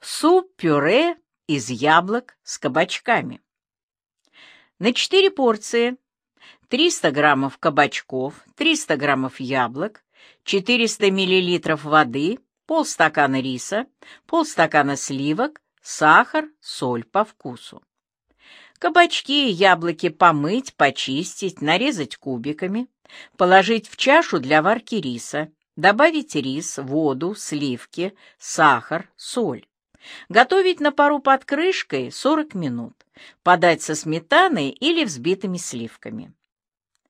Суп-пюре из яблок с кабачками. На 4 порции 300 граммов кабачков, 300 граммов яблок, 400 миллилитров воды, полстакана риса, полстакана сливок, сахар, соль по вкусу. Кабачки и яблоки помыть, почистить, нарезать кубиками, положить в чашу для варки риса, добавить рис, воду, сливки, сахар, соль. Готовить на пару под крышкой 40 минут. Подать со сметаной или взбитыми сливками.